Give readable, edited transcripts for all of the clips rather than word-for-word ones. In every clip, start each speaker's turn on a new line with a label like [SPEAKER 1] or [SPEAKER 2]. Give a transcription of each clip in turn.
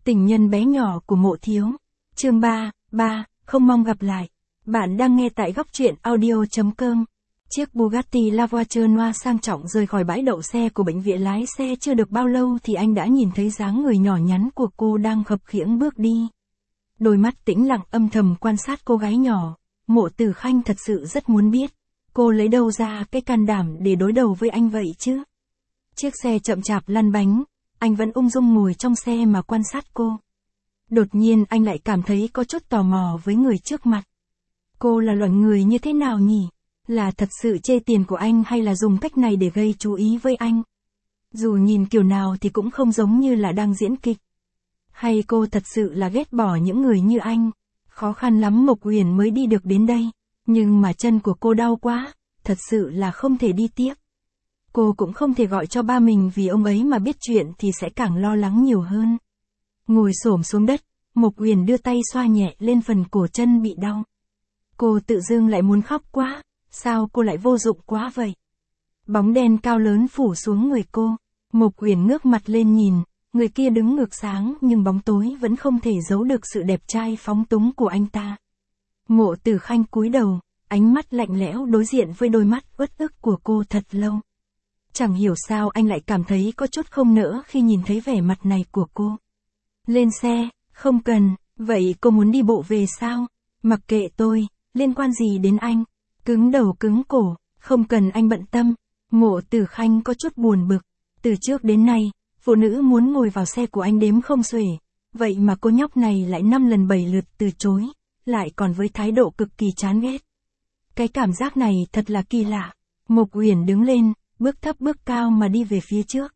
[SPEAKER 1] Tình nhân bé nhỏ của Mộ Thiếu. Chương 3, không mong gặp lại. Bạn đang nghe tại góc truyện audio.com. Chiếc Bugatti La Voiture Noire sang trọng rời khỏi bãi đậu xe của bệnh viện, lái xe chưa được bao lâu thì anh đã nhìn thấy dáng người nhỏ nhắn của cô đang khập khiễng bước đi. Đôi mắt tĩnh lặng âm thầm quan sát cô gái nhỏ. Mộ Tử Khanh thật sự rất muốn biết, cô lấy đâu ra cái can đảm để đối đầu với anh vậy chứ? Chiếc xe chậm chạp lăn bánh, anh vẫn ung dung ngồi trong xe mà quan sát cô. Đột nhiên anh lại cảm thấy có chút tò mò với người trước mặt. Cô là loại người như thế nào nhỉ? Là thật sự chê tiền của anh hay là dùng cách này để gây chú ý với anh? Dù nhìn kiểu nào thì cũng không giống như là đang diễn kịch. Hay cô thật sự là ghét bỏ những người như anh? Khó khăn lắm Mộc Uyển mới đi được đến đây, nhưng mà chân của cô đau quá, thật sự là không thể đi tiếp. Cô cũng không thể gọi cho ba mình vì ông ấy mà biết chuyện thì sẽ càng lo lắng nhiều hơn. Ngồi xổm xuống đất, Mộc Uyển đưa tay xoa nhẹ lên phần cổ chân bị đau. Cô tự dưng lại muốn khóc quá, sao cô lại vô dụng quá vậy? Bóng đen cao lớn phủ xuống người cô, Mộc Uyển ngước mặt lên nhìn, người kia đứng ngược sáng nhưng bóng tối vẫn không thể giấu được sự đẹp trai phóng túng của anh ta. Mộ Tử Khanh cúi đầu, ánh mắt lạnh lẽo đối diện với đôi mắt uất ức của cô thật lâu. Chẳng hiểu sao anh lại cảm thấy có chút không nỡ khi nhìn thấy vẻ mặt này của cô. Lên xe, không cần, vậy cô muốn đi bộ về sao? Mặc kệ tôi, liên quan gì đến anh? Cứng đầu cứng cổ, không cần anh bận tâm. Mộ Tử Khanh có chút buồn bực. Từ trước đến nay, phụ nữ muốn ngồi vào xe của anh đếm không xuể. Vậy mà cô nhóc này lại 5 lần 7 lượt từ chối, lại còn với thái độ cực kỳ chán ghét. Cái cảm giác này thật là kỳ lạ. Mộc Uyển đứng lên, bước thấp bước cao mà đi về phía trước.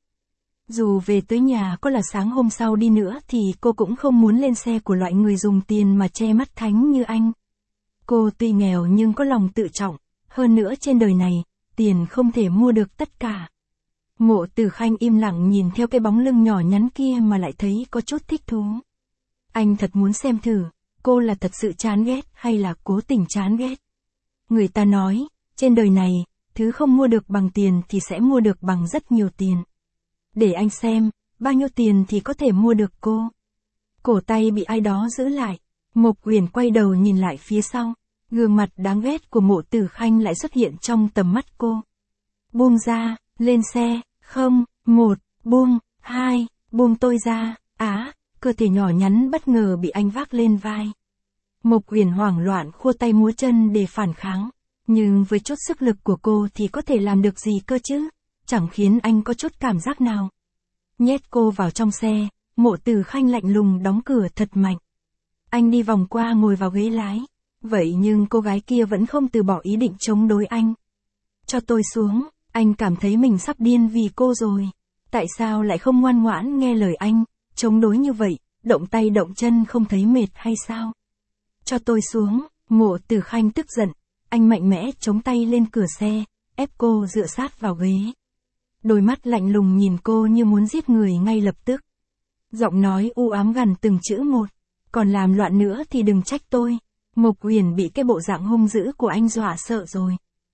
[SPEAKER 1] Dù về tới nhà có là sáng hôm sau đi nữa thì cô cũng không muốn lên xe của loại người dùng tiền mà che mắt thánh như anh. Cô tuy nghèo nhưng có lòng tự trọng, hơn nữa trên đời này, tiền không thể mua được tất cả. Mộ Tử Khanh im lặng nhìn theo cái bóng lưng nhỏ nhắn kia mà lại thấy có chút thích thú. Anh thật muốn xem thử, cô là thật sự chán ghét hay là cố tình chán ghét. Người ta nói, trên đời này, thứ không mua được bằng tiền thì sẽ mua được bằng rất nhiều tiền. Để anh xem, bao nhiêu tiền thì có thể mua được cô. Cổ tay bị ai đó giữ lại, Mộc Uyển quay đầu nhìn lại phía sau, gương mặt đáng ghét của Mộ Tử Khanh lại xuất hiện trong tầm mắt cô. Buông ra, lên xe, không, 1, buông, 2, buông tôi ra, cơ thể nhỏ nhắn bất ngờ bị anh vác lên vai. Mộc Uyển hoảng loạn khua tay múa chân để phản kháng, nhưng với chút sức lực của cô thì có thể làm được gì cơ chứ, chẳng khiến anh có chút cảm giác nào. Nhét cô vào trong xe, Mộ Tử Khanh lạnh lùng đóng cửa thật mạnh. Anh đi vòng qua ngồi vào ghế lái, vậy nhưng cô gái kia vẫn không từ bỏ ý định chống đối anh. Cho tôi xuống, anh cảm thấy mình sắp điên vì cô rồi. Tại sao lại không ngoan ngoãn nghe lời anh, chống đối như vậy, động tay động chân không thấy mệt hay sao? Cho tôi xuống, Mộ Tử Khanh tức giận, anh mạnh mẽ chống tay lên cửa xe, ép cô dựa sát vào ghế. Đôi mắt lạnh lùng nhìn cô như muốn giết người ngay lập tức. Giọng nói u ám gằn từng chữ một, còn làm loạn nữa thì đừng trách tôi. Mộc Uyển bị cái bộ dạng hung dữ của anh dọa sợ rồi.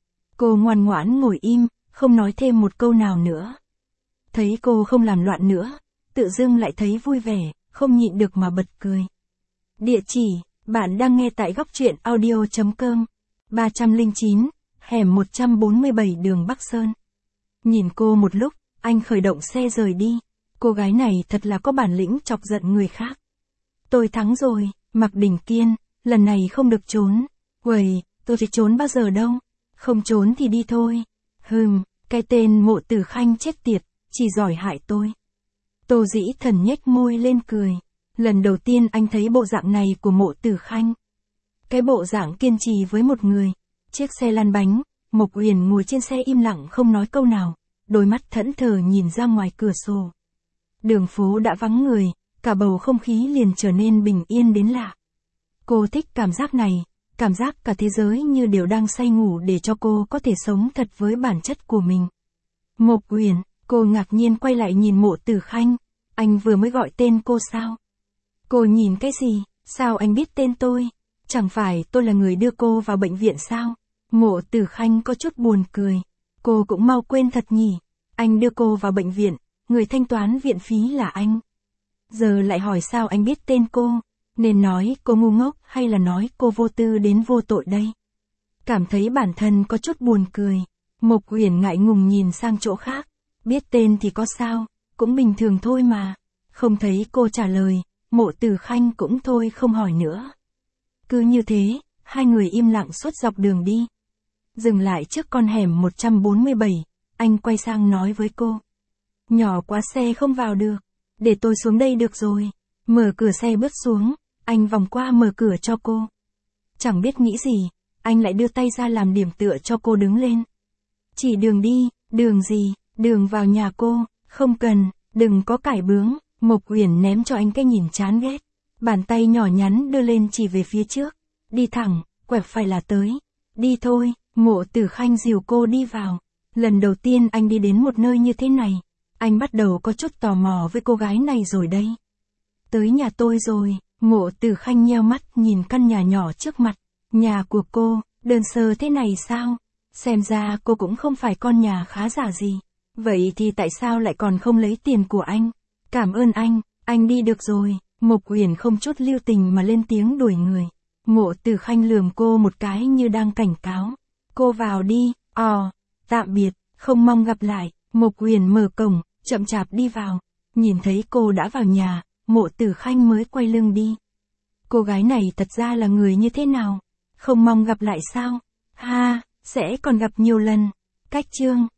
[SPEAKER 1] Cô ngoan ngoãn ngồi im, không nói thêm một câu nào nữa. Thấy cô không làm loạn nữa, tự dưng lại thấy vui vẻ, không nhịn được mà bật cười. Địa chỉ, bạn đang nghe tại góc truyện audio.com. 309, hẻm 147 đường Bắc Sơn. Nhìn cô một lúc, anh khởi động xe rời đi. Cô gái này thật là có bản lĩnh chọc giận người khác. Tôi thắng rồi, Mạc Đình Kiên, lần này không được trốn. Uầy, tôi thì trốn bao giờ đâu. Không trốn thì đi thôi. Cái tên Mộ Tử Khanh chết tiệt, chỉ giỏi hại tôi. Tô Dĩ Thần nhếch môi lên cười. Lần đầu tiên anh thấy bộ dạng này của Mộ Tử Khanh. Cái bộ dạng kiên trì với một người. Chiếc xe lăn bánh, Mộc Uyển ngồi trên xe im lặng không nói câu nào, đôi mắt thẫn thờ nhìn ra ngoài cửa sổ. Đường phố đã vắng người, cả bầu không khí liền trở nên bình yên đến lạ. Cô thích cảm giác này, cảm giác cả thế giới như đều đang say ngủ để cho cô có thể sống thật với bản chất của mình. Mộc Uyển, cô ngạc nhiên quay lại nhìn Mộ Tử Khanh, anh vừa mới gọi tên cô sao? Cô nhìn cái gì, sao anh biết tên tôi? Chẳng phải tôi là người đưa cô vào bệnh viện sao? Mộ Tử Khanh có chút buồn cười. Cô cũng mau quên thật nhỉ. Anh đưa cô vào bệnh viện, người thanh toán viện phí là anh. Giờ lại hỏi sao anh biết tên cô, nên nói cô ngu ngốc hay là nói cô vô tư đến vô tội đây? Cảm thấy bản thân có chút buồn cười, Mộc Uyển ngại ngùng nhìn sang chỗ khác, biết tên thì có sao, cũng bình thường thôi mà. Không thấy cô trả lời, Mộ Tử Khanh cũng thôi không hỏi nữa. Cứ như thế, hai người im lặng suốt dọc đường đi. Dừng lại trước con hẻm 147, anh quay sang nói với cô. Nhỏ quá xe không vào được, để tôi xuống đây được rồi. Mở cửa xe bước xuống, anh vòng qua mở cửa cho cô. Chẳng biết nghĩ gì, anh lại đưa tay ra làm điểm tựa cho cô đứng lên. Chỉ đường đi, đường gì, đường vào nhà cô, không cần, đừng có cãi bướng. Mộc Uyển ném cho anh cái nhìn chán ghét. Bàn tay nhỏ nhắn đưa lên chỉ về phía trước. Đi thẳng, quẹo phải là tới. Đi thôi, Mộ Tử Khanh dìu cô đi vào. Lần đầu tiên anh đi đến một nơi như thế này. Anh bắt đầu có chút tò mò với cô gái này rồi đây. Tới nhà tôi rồi, Mộ Tử Khanh nheo mắt nhìn căn nhà nhỏ trước mặt. Nhà của cô, đơn sơ thế này sao? Xem ra cô cũng không phải con nhà khá giả gì. Vậy thì tại sao lại còn không lấy tiền của anh? Cảm ơn anh đi được rồi. Mộc Uyển không chút lưu tình mà lên tiếng đuổi người. Mộ Tử Khanh lườm cô một cái như đang cảnh cáo. Cô vào đi, tạm biệt, không mong gặp lại. Mộc Uyển mở cổng, chậm chạp đi vào. Nhìn thấy cô đã vào nhà, Mộ Tử Khanh mới quay lưng đi. Cô gái này thật ra là người như thế nào? Không mong gặp lại sao? Ha, sẽ còn gặp nhiều lần. Cách chương